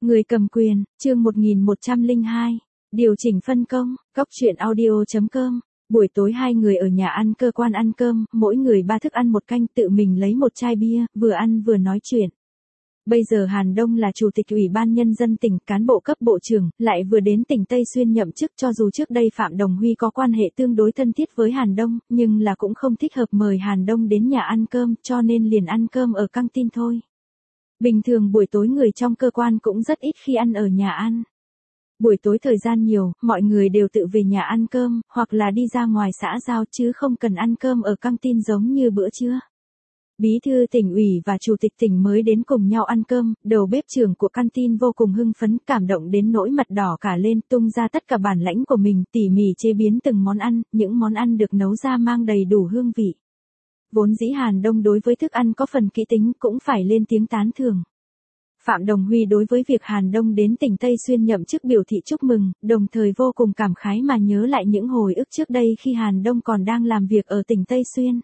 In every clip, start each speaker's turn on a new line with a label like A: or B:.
A: Người cầm quyền, chương 1102. Điều chỉnh phân công, góc truyện audio.com. Buổi tối hai người ở nhà ăn cơ quan ăn cơm, mỗi người 3 thức ăn 1 canh, tự mình lấy 1 chai bia, vừa ăn vừa nói chuyện. Bây giờ Hàn Đông là chủ tịch Ủy ban Nhân dân tỉnh, cán bộ cấp bộ trưởng, lại vừa đến tỉnh Tây Xuyên nhậm chức. Cho dù trước đây Phạm Đồng Huy có quan hệ tương đối thân thiết với Hàn Đông, nhưng là cũng không thích hợp mời Hàn Đông đến nhà ăn cơm, cho nên liền ăn cơm ở căng tin thôi. Bình thường buổi tối người trong cơ quan cũng rất ít khi ăn ở nhà ăn. Buổi tối thời gian nhiều, mọi người đều tự về nhà ăn cơm, hoặc là đi ra ngoài xã giao chứ không cần ăn cơm ở căng tin giống như bữa trưa. Bí thư tỉnh ủy và chủ tịch tỉnh mới đến cùng nhau ăn cơm, đầu bếp trưởng của căng tin vô cùng hưng phấn, cảm động đến nỗi mặt đỏ cả lên, tung ra tất cả bản lãnh của mình, tỉ mỉ chế biến từng món ăn, những món ăn được nấu ra mang đầy đủ hương vị. Vốn dĩ Hàn Đông đối với thức ăn có phần kỹ tính cũng phải lên tiếng tán thưởng. Phạm Đồng Huy đối với việc Hàn Đông đến tỉnh Tây Xuyên nhậm chức biểu thị chúc mừng, đồng thời vô cùng cảm khái mà nhớ lại những hồi ức trước đây khi Hàn Đông còn đang làm việc ở tỉnh Tây Xuyên.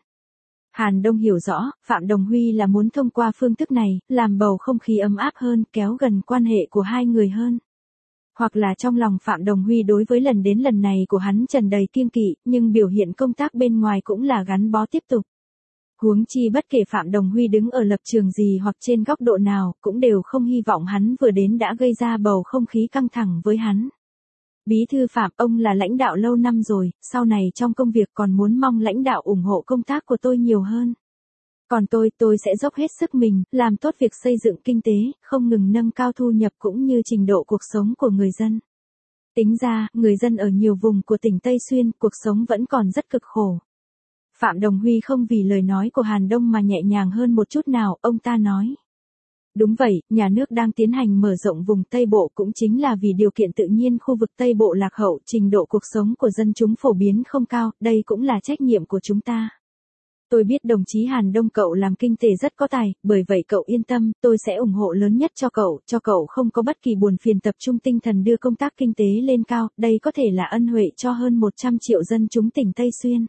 A: Hàn Đông hiểu rõ, Phạm Đồng Huy là muốn thông qua phương thức này, làm bầu không khí ấm áp hơn, kéo gần quan hệ của hai người hơn. Hoặc là trong lòng Phạm Đồng Huy đối với lần đến lần này của hắn tràn đầy kiêng kỵ, nhưng biểu hiện công tác bên ngoài cũng là gắn bó tiếp tục. Huống chi bất kể Phạm Đồng Huy đứng ở lập trường gì hoặc trên góc độ nào, cũng đều không hy vọng hắn vừa đến đã gây ra bầu không khí căng thẳng với hắn. Bí thư Phạm, ông là lãnh đạo lâu năm rồi, sau này trong công việc còn muốn mong lãnh đạo ủng hộ công tác của tôi nhiều hơn. Còn tôi sẽ dốc hết sức mình, làm tốt việc xây dựng kinh tế, không ngừng nâng cao thu nhập cũng như trình độ cuộc sống của người dân. Tính ra, người dân ở nhiều vùng của tỉnh Tây Xuyên, cuộc sống vẫn còn rất cực khổ. Phạm Đồng Huy không vì lời nói của Hàn Đông mà nhẹ nhàng hơn một chút nào, ông ta nói. Đúng vậy, nhà nước đang tiến hành mở rộng vùng Tây Bộ cũng chính là vì điều kiện tự nhiên khu vực Tây Bộ lạc hậu, trình độ cuộc sống của dân chúng phổ biến không cao, đây cũng là trách nhiệm của chúng ta. Tôi biết đồng chí Hàn Đông cậu làm kinh tế rất có tài, bởi vậy cậu yên tâm, tôi sẽ ủng hộ lớn nhất cho cậu không có bất kỳ buồn phiền, tập trung tinh thần đưa công tác kinh tế lên cao, đây có thể là ân huệ cho hơn 100 triệu dân chúng tỉnh Tây Xuyên.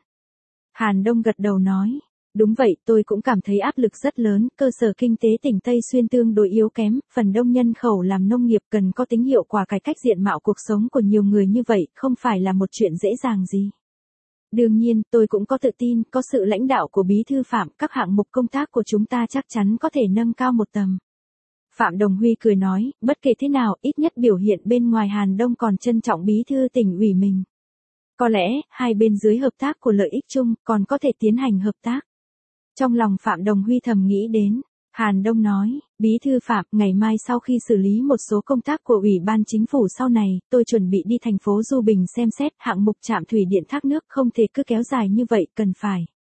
A: Hàn Đông gật đầu nói, đúng vậy, tôi cũng cảm thấy áp lực rất lớn, cơ sở kinh tế tỉnh Tây Xuyên tương đối yếu kém, phần đông nhân khẩu làm nông nghiệp cần có tính hiệu quả cải cách diện mạo cuộc sống của nhiều người như vậy, không phải là một chuyện dễ dàng gì. Đương nhiên, tôi cũng có tự tin, có sự lãnh đạo của Bí thư Phạm, các hạng mục công tác của chúng ta chắc chắn có thể nâng cao một tầm. Phạm Đồng Huy cười nói, bất kể thế nào, ít nhất biểu hiện bên ngoài Hàn Đông còn trân trọng Bí thư tỉnh ủy mình. Có lẽ, hai bên dưới hợp tác của lợi ích chung, còn có thể tiến hành hợp tác. Trong lòng Phạm Đồng Huy thầm nghĩ đến, Hàn Đông nói, Bí thư Phạm, ngày mai sau khi xử lý một số công tác của Ủy ban Chính phủ sau này, tôi chuẩn bị đi thành phố Du Bình xem xét hạng mục trạm thủy điện thác nước, không thể cứ kéo dài như vậy, cần phải.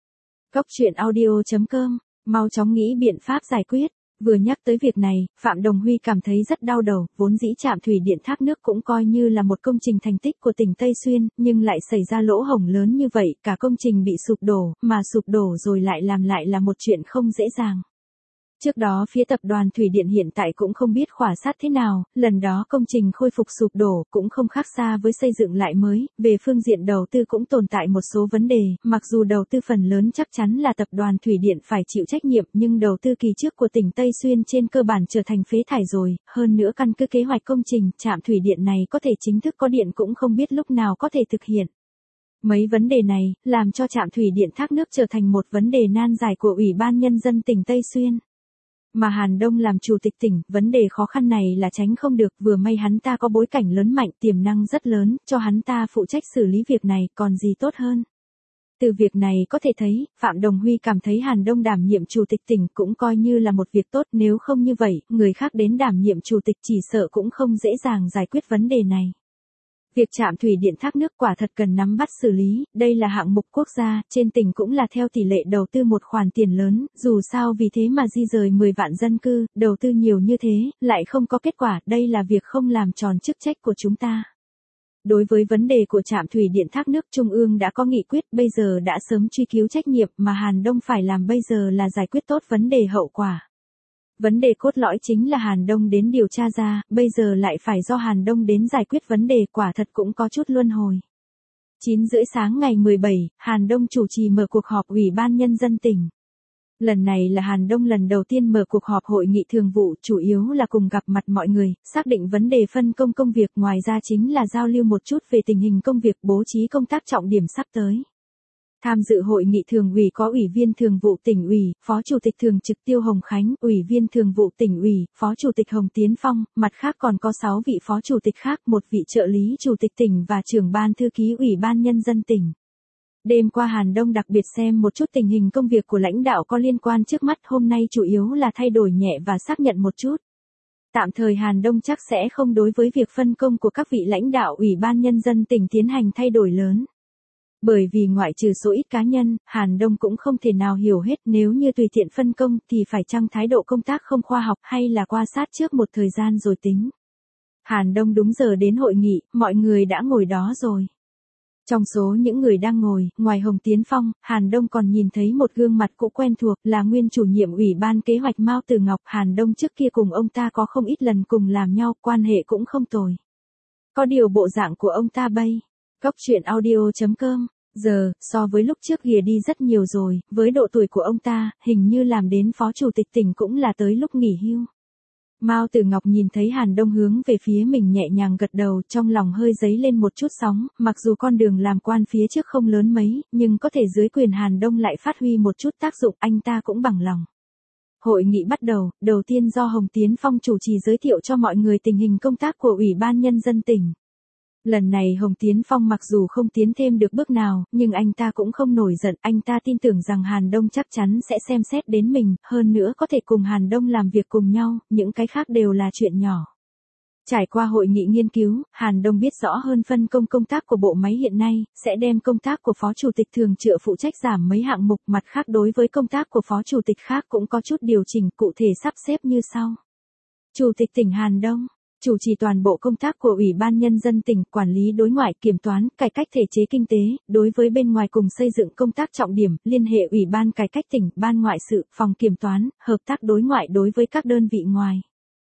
A: Góc truyện audio.com, mau chóng nghĩ biện pháp giải quyết. Vừa nhắc tới việc này, Phạm Đồng Huy cảm thấy rất đau đầu, vốn dĩ trạm thủy điện thác nước cũng coi như là một công trình thành tích của tỉnh Tây Xuyên, nhưng lại xảy ra lỗ hổng lớn như vậy, cả công trình bị sụp đổ, mà sụp đổ rồi lại làm lại là một chuyện không dễ dàng. Trước đó phía tập đoàn Thủy điện hiện tại cũng không biết khảo sát thế nào, lần đó công trình khôi phục sụp đổ cũng không khác xa với xây dựng lại mới, về phương diện đầu tư cũng tồn tại một số vấn đề, mặc dù đầu tư phần lớn chắc chắn là tập đoàn Thủy điện phải chịu trách nhiệm nhưng đầu tư kỳ trước của tỉnh Tây Xuyên trên cơ bản trở thành phế thải rồi, hơn nữa căn cứ kế hoạch công trình, trạm thủy điện này có thể chính thức có điện cũng không biết lúc nào có thể thực hiện. Mấy vấn đề này, làm cho trạm thủy điện thác nước trở thành một vấn đề nan giải của Ủy ban Nhân dân tỉnh Tây Xuyên. Mà Hàn Đông làm chủ tịch tỉnh, vấn đề khó khăn này là tránh không được, vừa may hắn ta có bối cảnh lớn mạnh, tiềm năng rất lớn, cho hắn ta phụ trách xử lý việc này, còn gì tốt hơn. Từ việc này có thể thấy, Phạm Đồng Huy cảm thấy Hàn Đông đảm nhiệm chủ tịch tỉnh cũng coi như là một việc tốt, nếu không như vậy, người khác đến đảm nhiệm chủ tịch chỉ sợ cũng không dễ dàng giải quyết vấn đề này. Việc trạm thủy điện thác nước quả thật cần nắm bắt xử lý, đây là hạng mục quốc gia, trên tỉnh cũng là theo tỷ lệ đầu tư một khoản tiền lớn, dù sao vì thế mà di rời 10 vạn dân cư, đầu tư nhiều như thế, lại không có kết quả, đây là việc không làm tròn chức trách của chúng ta. Đối với vấn đề của trạm thủy điện thác nước, Trung ương đã có nghị quyết, bây giờ đã sớm truy cứu trách nhiệm, mà Hàn Đông phải làm bây giờ là giải quyết tốt vấn đề hậu quả. Vấn đề cốt lõi chính là Hàn Đông đến điều tra ra, bây giờ lại phải do Hàn Đông đến giải quyết vấn đề, quả thật cũng có chút luân hồi. 9 rưỡi sáng ngày 17, Hàn Đông chủ trì mở cuộc họp Ủy ban Nhân dân tỉnh. Lần này là Hàn Đông lần đầu tiên mở cuộc họp hội nghị thường vụ, chủ yếu là cùng gặp mặt mọi người, xác định vấn đề phân công công việc, ngoài ra chính là giao lưu một chút về tình hình công việc, bố trí công tác trọng điểm sắp tới. Tham dự hội nghị thường ủy có Ủy viên Thường vụ Tỉnh ủy, Phó Chủ tịch Thường trực Tiêu Hồng Khánh, Ủy viên Thường vụ Tỉnh ủy, Phó Chủ tịch Hồng Tiến Phong, mặt khác còn có 6 vị Phó Chủ tịch khác, một vị trợ lý Chủ tịch tỉnh và trưởng ban thư ký Ủy ban Nhân dân tỉnh. Đêm qua Hàn Đông đặc biệt xem một chút tình hình công việc của lãnh đạo có liên quan trước mắt, hôm nay chủ yếu là thay đổi nhẹ và xác nhận một chút. Tạm thời Hàn Đông chắc sẽ không đối với việc phân công của các vị lãnh đạo Ủy ban Nhân dân tỉnh tiến hành thay đổi lớn. Bởi vì ngoại trừ số ít cá nhân, Hàn Đông cũng không thể nào hiểu hết, nếu như tùy tiện phân công thì phải chăng thái độ công tác không khoa học hay là quan sát trước một thời gian rồi tính. Hàn Đông đúng giờ đến hội nghị, mọi người đã ngồi đó rồi. Trong số những người đang ngồi, ngoài Hồng Tiến Phong, Hàn Đông còn nhìn thấy một gương mặt cũ quen thuộc, là nguyên chủ nhiệm Ủy ban Kế hoạch Mao Từ Ngọc. Hàn Đông trước kia cùng ông ta có không ít lần cùng làm nhau, quan hệ cũng không tồi. Có điều bộ dạng của ông ta bây, Cóc truyện audio.com, giờ, so với lúc trước ghìa đi rất nhiều rồi, với độ tuổi của ông ta, hình như làm đến Phó Chủ tịch tỉnh cũng là tới lúc nghỉ hưu. Mao Từ Ngọc nhìn thấy Hàn Đông hướng về phía mình nhẹ nhàng gật đầu, trong lòng hơi dấy lên một chút sóng, mặc dù con đường làm quan phía trước không lớn mấy, nhưng có thể dưới quyền Hàn Đông lại phát huy một chút tác dụng, anh ta cũng bằng lòng. Hội nghị bắt đầu, đầu tiên do Hồng Tiến Phong chủ trì giới thiệu cho mọi người tình hình công tác của Ủy ban Nhân dân tỉnh. Lần này Hồng Tiến Phong mặc dù không tiến thêm được bước nào, nhưng anh ta cũng không nổi giận, anh ta tin tưởng rằng Hàn Đông chắc chắn sẽ xem xét đến mình, hơn nữa có thể cùng Hàn Đông làm việc cùng nhau, những cái khác đều là chuyện nhỏ. Trải qua hội nghị nghiên cứu, Hàn Đông biết rõ hơn phân công công tác của bộ máy hiện nay, sẽ đem công tác của Phó Chủ tịch Thường trực phụ trách giảm mấy hạng mục, mặt khác đối với công tác của Phó Chủ tịch khác cũng có chút điều chỉnh, cụ thể sắp xếp như sau. Chủ tịch tỉnh Hàn Đông chủ trì toàn bộ công tác của Ủy ban Nhân dân tỉnh, quản lý đối ngoại, kiểm toán, cải cách thể chế kinh tế, đối với bên ngoài cùng xây dựng công tác trọng điểm, liên hệ Ủy ban cải cách tỉnh, ban ngoại sự, phòng kiểm toán, hợp tác đối ngoại đối với các đơn vị ngoài.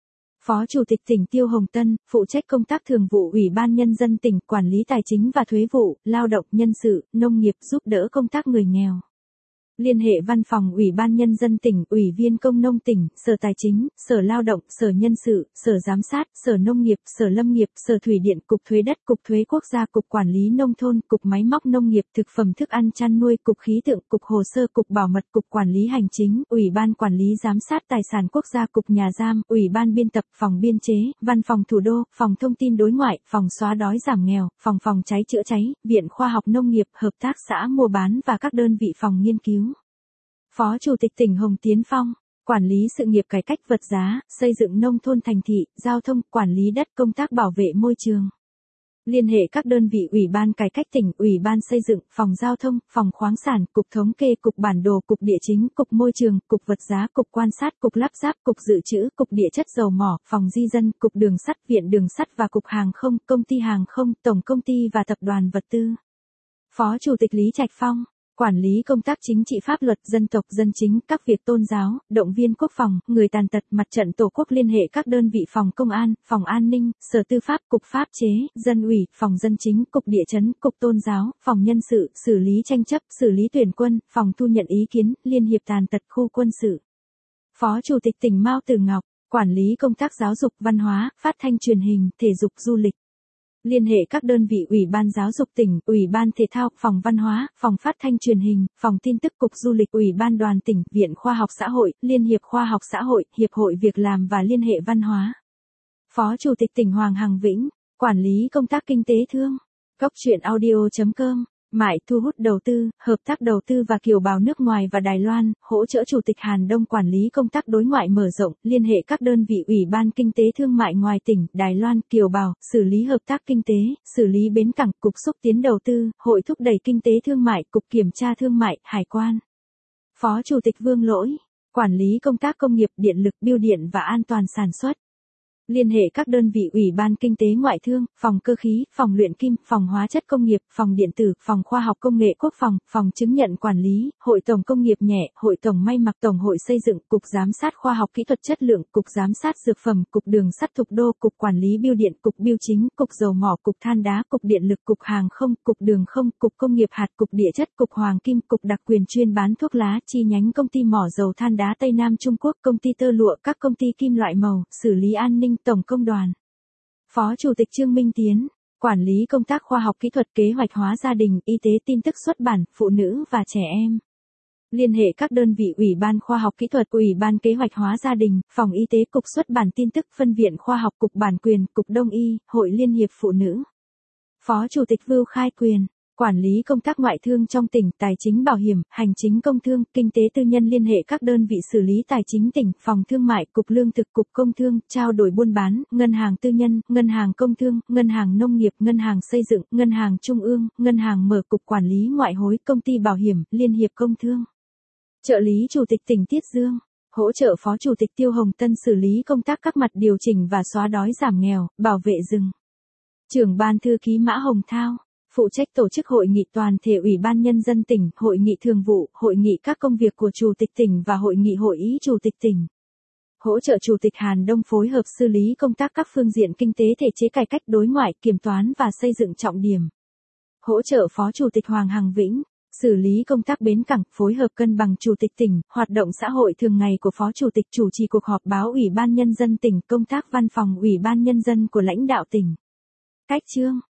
A: Phó Chủ tịch tỉnh Tiêu Hồng Tân, phụ trách công tác thường vụ Ủy ban Nhân dân tỉnh, quản lý tài chính và thuế vụ, lao động, nhân sự, nông nghiệp, giúp đỡ công tác người nghèo. Liên hệ văn phòng Ủy ban Nhân dân tỉnh, Ủy viên Công nông tỉnh, Sở Tài chính, Sở Lao động, Sở Nhân sự, Sở Giám sát, Sở Nông nghiệp, Sở Lâm nghiệp, Sở Thủy điện, Cục Thuế đất, Cục Thuế Quốc gia, Cục Quản lý Nông thôn, Cục Máy móc Nông nghiệp, Thực phẩm thức ăn chăn nuôi, Cục Khí tượng, Cục Hồ sơ, Cục Bảo mật, Cục Quản lý Hành chính, Ủy ban Quản lý Giám sát Tài sản Quốc gia, Cục Nhà giam, Ủy ban Biên tập, Phòng Biên chế, Văn phòng Thủ đô, Phòng Thông tin đối ngoại, Phòng xóa đói giảm nghèo, Phòng cháy chữa cháy, Viện Khoa học Nông nghiệp, Hợp tác xã mua bán và các đơn vị phòng nghiên cứu. Phó Chủ tịch tỉnh Hồng Tiến Phong, quản lý sự nghiệp cải cách vật giá, xây dựng nông thôn thành thị, giao thông, quản lý đất, công tác bảo vệ môi trường. Liên hệ các đơn vị Ủy ban cải cách tỉnh, Ủy ban xây dựng, Phòng giao thông, Phòng khoáng sản, Cục thống kê, Cục bản đồ, Cục địa chính, Cục môi trường, Cục vật giá, Cục quan sát, Cục lắp ráp, Cục dự trữ, Cục địa chất dầu mỏ, Phòng di dân, Cục đường sắt, Viện đường sắt và Cục hàng không, Công ty hàng không, Tổng công ty và Tập đoàn vật tư. Phó Chủ tịch Lý Trạch Phong, quản lý công tác chính trị pháp luật, dân tộc dân chính, các việc tôn giáo, động viên quốc phòng, người tàn tật, mặt trận tổ quốc, liên hệ các đơn vị phòng công an, phòng an ninh, sở tư pháp, cục pháp chế, dân ủy, phòng dân chính, cục địa chấn, cục tôn giáo, phòng nhân sự, xử lý tranh chấp, xử lý tuyển quân, phòng thu nhận ý kiến, liên hiệp tàn tật, khu quân sự. Phó Chủ tịch tỉnh Mao Từ Ngọc, quản lý công tác giáo dục, văn hóa, phát thanh truyền hình, thể dục du lịch. Liên hệ các đơn vị Ủy ban Giáo dục tỉnh, Ủy ban Thể thao, Phòng Văn hóa, Phòng Phát thanh Truyền hình, Phòng Tin tức, Cục Du lịch, Ủy ban Đoàn tỉnh, Viện Khoa học Xã hội, Liên hiệp Khoa học Xã hội, Hiệp hội Việc làm và Liên hệ Văn hóa. Phó Chủ tịch tỉnh Hoàng Hằng Vĩnh, quản lý công tác kinh tế thương. Cóc truyện audio.com, mại thu hút đầu tư, hợp tác đầu tư và kiều bào nước ngoài và Đài Loan, hỗ trợ Chủ tịch Hàn Đông quản lý công tác đối ngoại mở rộng, liên hệ các đơn vị Ủy ban Kinh tế Thương mại ngoài tỉnh, Đài Loan, kiều bào, xử lý hợp tác kinh tế, xử lý bến cảng, Cục xúc tiến đầu tư, Hội thúc đẩy kinh tế thương mại, Cục kiểm tra thương mại, Hải quan. Phó Chủ tịch Vương Lỗi, quản lý công tác công nghiệp, điện lực, bưu điện và an toàn sản xuất. Liên hệ các đơn vị Ủy ban Kinh tế Ngoại thương, phòng cơ khí, phòng luyện kim, phòng hóa chất công nghiệp, phòng điện tử, phòng khoa học công nghệ quốc phòng, phòng chứng nhận quản lý, hội tổng công nghiệp nhẹ, hội tổng may mặc, tổng hội xây dựng, cục giám sát khoa học kỹ thuật chất lượng, cục giám sát dược phẩm, cục đường sắt Thục Đô, cục quản lý bưu điện, cục bưu chính, cục dầu mỏ, cục than đá, cục điện lực, cục hàng không, cục đường không, cục công nghiệp hạt, cục địa chất, cục hoàng kim, cục đặc quyền chuyên bán thuốc lá, chi nhánh công ty mỏ dầu than đá Tây Nam Trung Quốc, công ty tơ lụa, các công ty kim loại màu, xử lý an ninh, tổng công đoàn. Phó Chủ tịch Trương Minh Tiến, quản lý công tác khoa học kỹ thuật, kế hoạch hóa gia đình, y tế, tin tức xuất bản, phụ nữ và trẻ em. Liên hệ các đơn vị Ủy ban khoa học kỹ thuật, Ủy ban kế hoạch hóa gia đình, phòng y tế, cục xuất bản tin tức, phân viện khoa học, cục bản quyền, cục đông y, hội liên hiệp phụ nữ. Phó Chủ tịch Vưu Khai Quyền, quản lý công tác ngoại thương trong tỉnh, tài chính bảo hiểm, hành chính công thương, kinh tế tư nhân. Liên hệ các đơn vị xử lý tài chính tỉnh, phòng thương mại, cục lương thực, cục công thương, trao đổi buôn bán, ngân hàng tư nhân, ngân hàng công thương, ngân hàng nông nghiệp, ngân hàng xây dựng, ngân hàng trung ương, ngân hàng mở, cục quản lý ngoại hối, công ty bảo hiểm, liên hiệp công thương. Trợ lý Chủ tịch tỉnh Tiết Dương, hỗ trợ Phó Chủ tịch Tiêu Hồng Tân xử lý công tác các mặt điều chỉnh và xóa đói giảm nghèo, bảo vệ rừng. Trưởng ban thư ký Mã Hồng Thao, phụ trách tổ chức hội nghị toàn thể Ủy ban Nhân dân tỉnh, hội nghị thường vụ, hội nghị các công việc của Chủ tịch tỉnh và hội nghị hội ý Chủ tịch tỉnh. Hỗ trợ Chủ tịch Hàn Đông phối hợp xử lý công tác các phương diện kinh tế, thể chế, cải cách đối ngoại, kiểm toán và xây dựng trọng điểm. Hỗ trợ Phó Chủ tịch Hoàng Hằng Vĩnh, xử lý công tác bến cảng, phối hợp cân bằng Chủ tịch tỉnh, hoạt động xã hội thường ngày của Phó Chủ tịch, chủ trì cuộc họp báo Ủy ban Nhân dân tỉnh, công tác văn phòng Ủy ban Nhân dân của lãnh đạo tỉnh. Cách chương